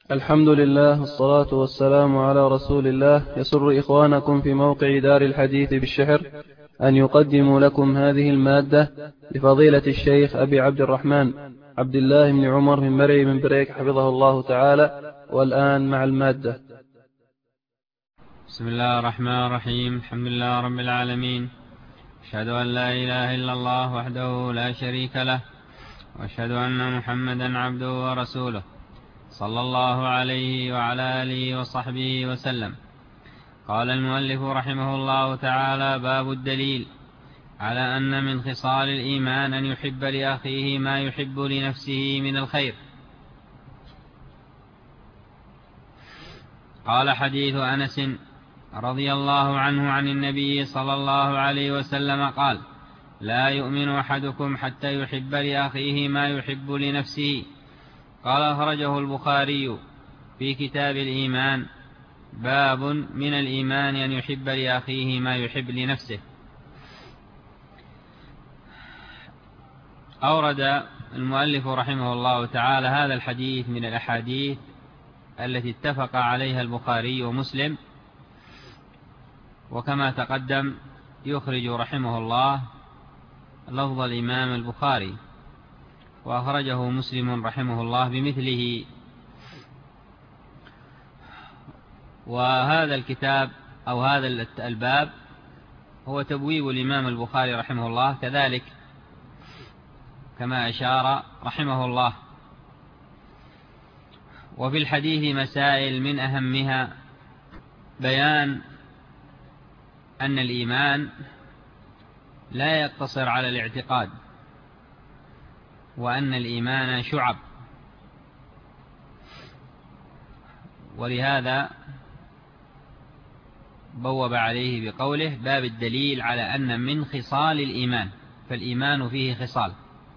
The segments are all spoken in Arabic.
الحمد لله والصلاة والسلام على رسول الله. يسر إخوانكم في موقع دار الحديث بالشحر أن يقدموا لكم هذه المادة لفضيلة الشيخ أبي عبد الرحمن عبد الله بن عمر من مرعي من بريك حفظه الله تعالى. والآن مع المادة. بسم الله الرحمن الرحيم. الحمد لله رب العالمين، أشهد أن لا إله إلا الله وحده لا شريك له، وأشهد أن محمدا عبده ورسوله صلى الله عليه وعلى آله وصحبه وسلم. قال المؤلف رحمه الله تعالى: باب الدليل على أن من خصال الإيمان أن يحب لأخيه ما يحب لنفسه من الخير. قال: حديث أنس رضي الله عنه عن النبي صلى الله عليه وسلم قال: لا يؤمن أحدكم حتى يحب لأخيه ما يحب لنفسه. قال: أخرجه البخاري في كتاب الإيمان. باب من الإيمان أن يحب لأخيه ما يحب لنفسه. أورد المؤلف رحمه الله تعالى هذا الحديث من الأحاديث التي اتفق عليها البخاري ومسلم، وكما تقدم يخرج رحمه الله لفظ الإمام البخاري، وأخرجه مسلم رحمه الله بمثله. وهذا الكتاب أو هذا الباب هو تبويب الإمام البخاري رحمه الله كذلك كما أشار رحمه الله. وفي الحديث مسائل من أهمها بيان أن الإيمان لا يقتصر على الاعتقاد، وأن الإيمان شعب. ولهذا بوب عليه بقوله: باب الدليل على أن من خصال الإيمان، فالإيمان فيه خصال،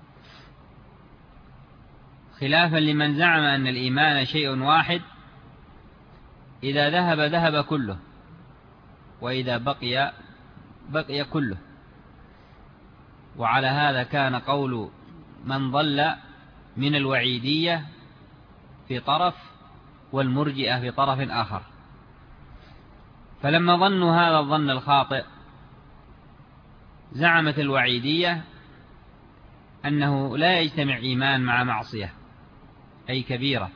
خلافا لمن زعم أن الإيمان شيء واحد، إذا ذهب ذهب كله، وإذا بقي كله. وعلى هذا كان قول من ضل من الوعيدية في طرف والمرجئة في طرف آخر. فلما ظنوا هذا الظن الخاطئ زعمت الوعيدية أنه لا يجتمع إيمان مع معصية أي كبيرة،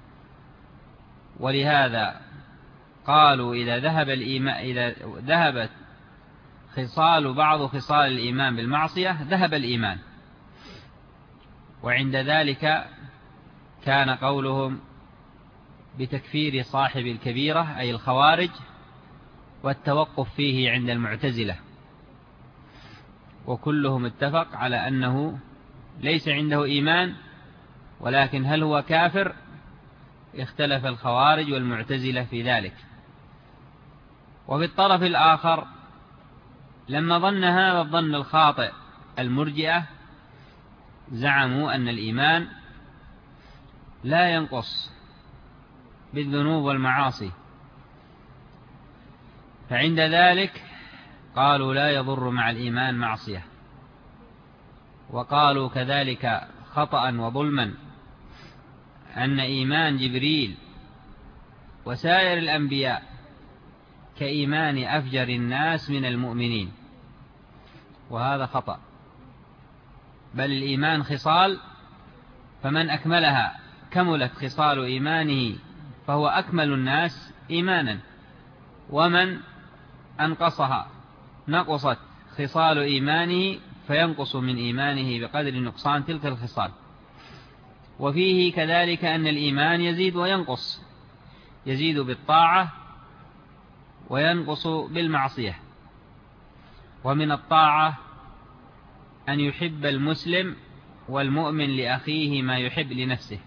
ولهذا قالوا إذا ذهبت بعض خصال الإيمان بالمعصية ذهب الإيمان. وعند ذلك كان قولهم بتكفير صاحب الكبيرة أي الخوارج، والتوقف فيه عند المعتزلة، وكلهم اتفق على أنه ليس عنده إيمان، ولكن هل هو كافر؟ اختلف الخوارج والمعتزلة في ذلك. وفي الطرف الآخر لما ظن هذا الظن الخاطئ المرجئة زعموا أن الإيمان لا ينقص بالذنوب والمعاصي، فعند ذلك قالوا لا يضر مع الإيمان معصية. وقالوا كذلك خطأ وظلما أن إيمان جبريل وسائر الأنبياء كإيمان أفجر الناس من المؤمنين، وهذا خطأ، بل الإيمان خصال، فمن أكملها كملت خصال إيمانه فهو أكمل الناس إيمانا، ومن أنقصها نقصت خصال إيمانه فينقص من إيمانه بقدر نقصان تلك الخصال. وفيه كذلك أن الإيمان يزيد وينقص، يزيد بالطاعة وينقص بالمعصية. ومن الطاعة أن يحب المسلم والمؤمن لأخيه ما يحب لنفسه.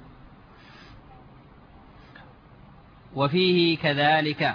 وفيه كذلك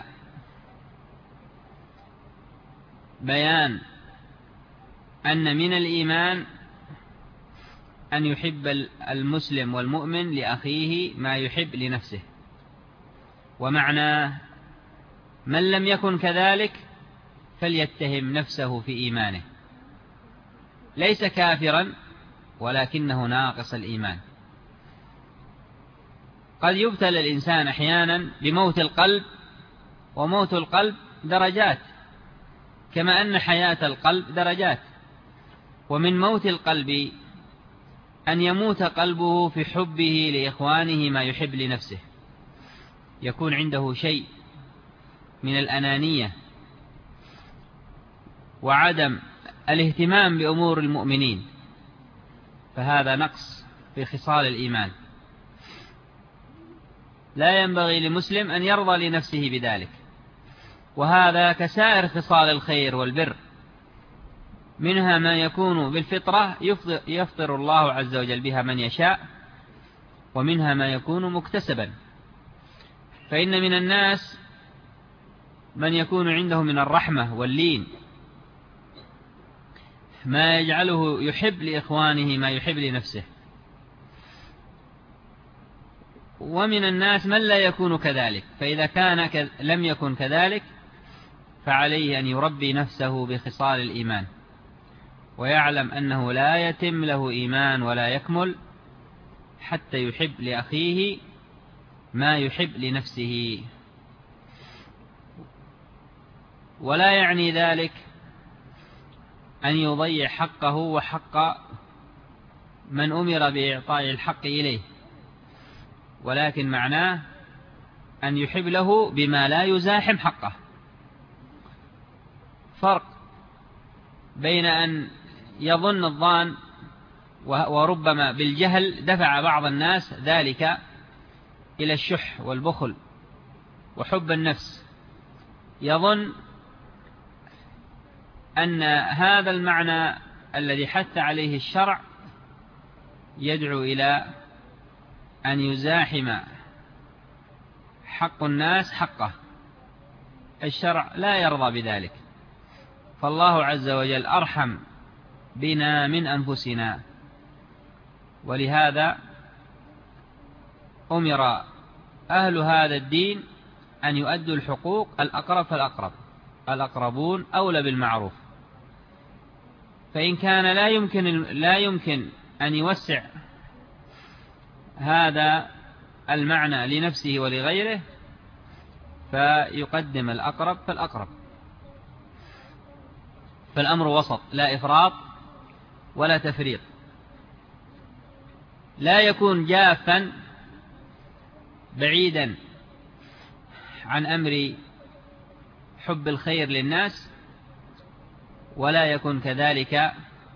بيان أن من الإيمان أن يحب المسلم والمؤمن لأخيه ما يحب لنفسه. ومعنى من لم يكن كذلك فليتهم نفسه في إيمانه، ليس كافرا ولكنه ناقص الإيمان. قد يبتلى الإنسان أحيانا بموت القلب، وموت القلب درجات، كما أن حياة القلب درجات. ومن موت القلب أن يموت قلبه في حبه لإخوانه ما يحب لنفسه، يكون عنده شيء من الأنانية وعدم الاهتمام بأمور المؤمنين، فهذا نقص في خصال الإيمان. لا ينبغي لمسلم أن يرضى لنفسه بذلك، وهذا كسائر خصال الخير والبر، منها ما يكون بالفطرة يفطر الله عز وجل بها من يشاء، ومنها ما يكون مكتسبا. فإن من الناس من يكون عنده من الرحمة واللين ما يجعله يحب لإخوانه ما يحب لنفسه، ومن الناس من لا يكون كذلك، فإذا كان لم يكن كذلك فعليه أن يربي نفسه بخصال الإيمان، ويعلم أنه لا يتم له إيمان ولا يكمل حتى يحب لأخيه ما يحب لنفسه. ولا يعني ذلك أن يضيع حقه وحق من أمر بإعطاء الحق إليه، ولكن معناه أن يحب له بما لا يزاحم حقه. فرق بين أن يظن الظان وربما بالجهل دفع بعض الناس ذلك إلى الشح والبخل وحب النفس، يظن أن هذا المعنى الذي حث عليه الشرع يدعو إلى أن يزاحم حق الناس حقه. الشرع لا يرضى بذلك، فالله عز وجل أرحم بنا من أنفسنا، ولهذا أمر أهل هذا الدين أن يؤدوا الحقوق الأقرب فالأقرب، الأقربون أولى بالمعروف. فإن كان لا يمكن أن يوسع هذا المعنى لنفسه ولغيره فيقدم الأقرب فالأقرب. فالأمر وسط، لا إفراط ولا تفريط. لا يكون جافا بعيدا عن أمر حب الخير للناس، ولا يكون كذلك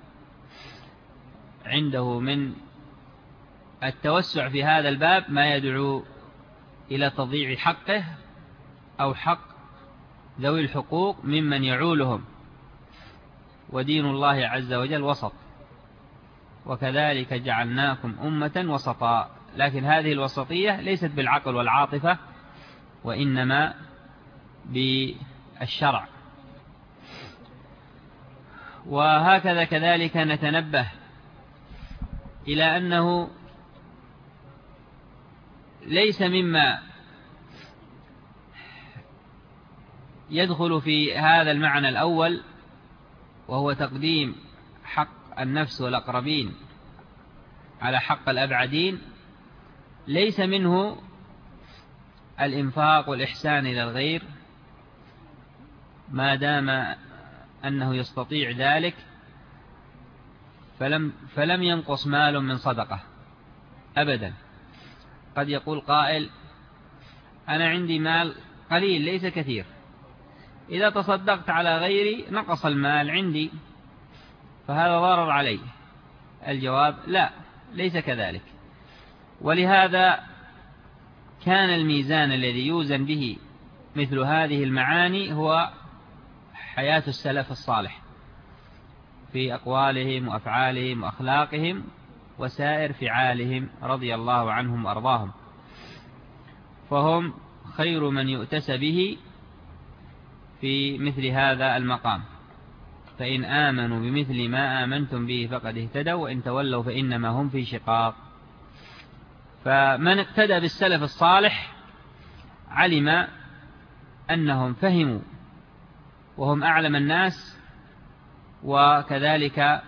عنده من التوسع في هذا الباب ما يدعو إلى تضييع حقه أو حق ذوي الحقوق ممن يعولهم. ودين الله عز وجل وسط، وكذلك جعلناكم أمة وسطا. لكن هذه الوسطية ليست بالعقل والعاطفة، وإنما بالشرع. وهكذا كذلك نتنبه إلى أنه ليس مما يدخل في هذا المعنى الأول، وهو تقديم حق النفس والأقربين على حق الأبعدين، ليس منه الإنفاق والإحسان إلى الغير ما دام أنه يستطيع ذلك، فلم ينقص مال من صدقة أبدا. قد يقول قائل: أنا عندي مال قليل ليس كثير، إذا تصدقت على غيري نقص المال عندي، فهذا ضرر علي. الجواب: لا، ليس كذلك. ولهذا كان الميزان الذي يوزن به مثل هذه المعاني هو حياة السلف الصالح في أقوالهم وأفعالهم وأخلاقهم وسائر فعالهم رضي الله عنهم وأرضاهم، فهم خير من يؤتس به في مثل هذا المقام. فإن آمنوا بمثل ما آمنتم به فقد اهتدوا، وإن تولوا فإنما هم في شقاق. فمن اقتدى بالسلف الصالح علم أنهم فهموا وهم أعلم الناس، وكذلك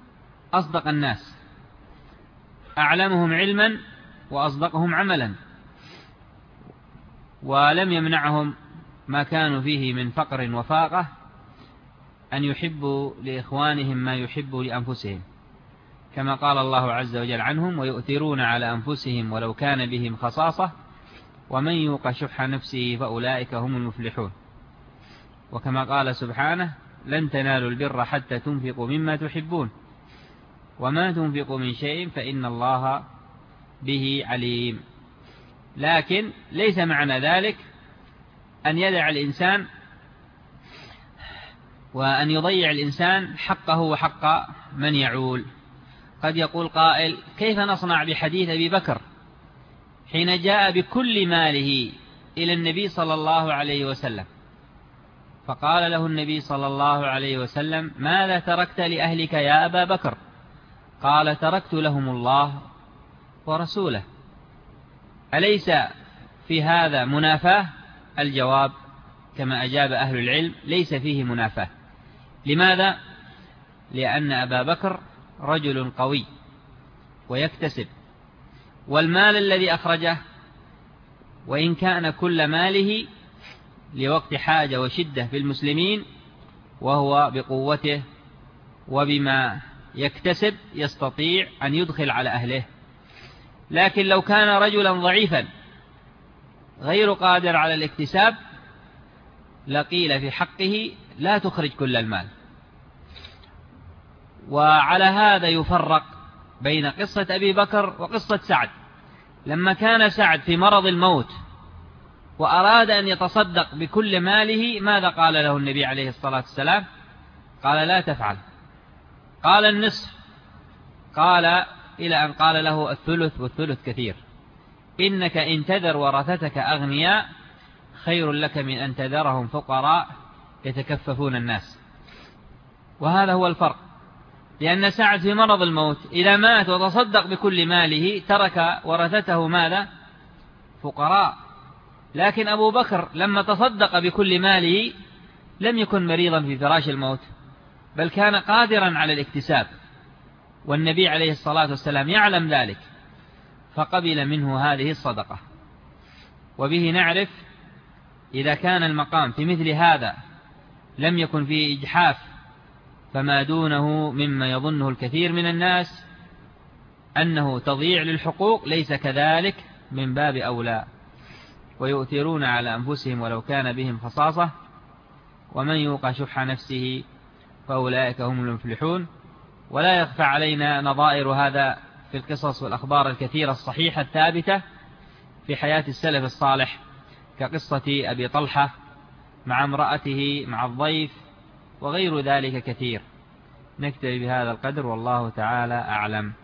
أصدق الناس، أعلمهم علما وأصدقهم عملا. ولم يمنعهم ما كانوا فيه من فقر وفاقة أن يحبوا لإخوانهم ما يحبوا لأنفسهم، كما قال الله عز وجل عنهم: ويؤثرون على أنفسهم ولو كان بهم خصاصة ومن يوق شح نفسه فأولئك هم المفلحون. وكما قال سبحانه: لن تنالوا البر حتى تنفقوا مما تحبون وما تنفقوا من شيء فإن الله به عليم. لكن ليس معنى ذلك أن يدع الإنسان وأن يضيع الإنسان حقه وحق من يعول. قد يقول قائل: كيف نصنع بحديث أبي بكر حين جاء بكل ماله إلى النبي صلى الله عليه وسلم، فقال له النبي صلى الله عليه وسلم: ماذا تركت لأهلك يا أبا بكر؟ قال: تركت لهم الله ورسوله. أليس في هذا منافاة؟ الجواب كما أجاب أهل العلم: ليس فيه منافاة. لماذا؟ لأن أبا بكر رجل قوي ويكتسب، والمال الذي أخرجه وإن كان كل ماله لوقت حاجة وشدة في المسلمين، وهو بقوته وبما يكتسب يستطيع أن يدخل على أهله. لكن لو كان رجلا ضعيفا غير قادر على الاكتساب لقيل في حقه: لا تخرج كل المال. وعلى هذا يفرق بين قصة أبي بكر وقصة سعد. لما كان سعد في مرض الموت وأراد أن يتصدق بكل ماله، ماذا قال له النبي عليه الصلاة والسلام؟ قال: لا تفعل. قال: النصف. قال إلى أن قال له: الثلث، والثلث كثير. إنك إن تذر ورثتك أغنياء خير لك من أن تذرهم فقراء يتكففون الناس. وهذا هو الفرق، لأن سعد في مرض الموت إذا مات وتصدق بكل ماله ترك ورثته ماذا؟ فقراء. لكن أبو بكر لما تصدق بكل ماله لم يكن مريضا في فراش الموت، بل كان قادرا على الاكتساب، والنبي عليه الصلاة والسلام يعلم ذلك فقبل منه هذه الصدقة. وبه نعرف إذا كان المقام في مثل هذا لم يكن فيه إجحاف، فما دونه مما يظنه الكثير من الناس أنه تضييع للحقوق ليس كذلك، من باب أولى. ويؤثرون على أنفسهم ولو كان بهم خصاصة ومن يوق شح نفسه فأولئك هم المفلحون. ولا يخفى علينا نظائر هذا في القصص والأخبار الكثيرة الصحيحة الثابتة في حياة السلف الصالح، كقصة أبي طلحة مع امرأته مع الضيف وغير ذلك كثير. نكتفي بهذا القدر، والله تعالى أعلم.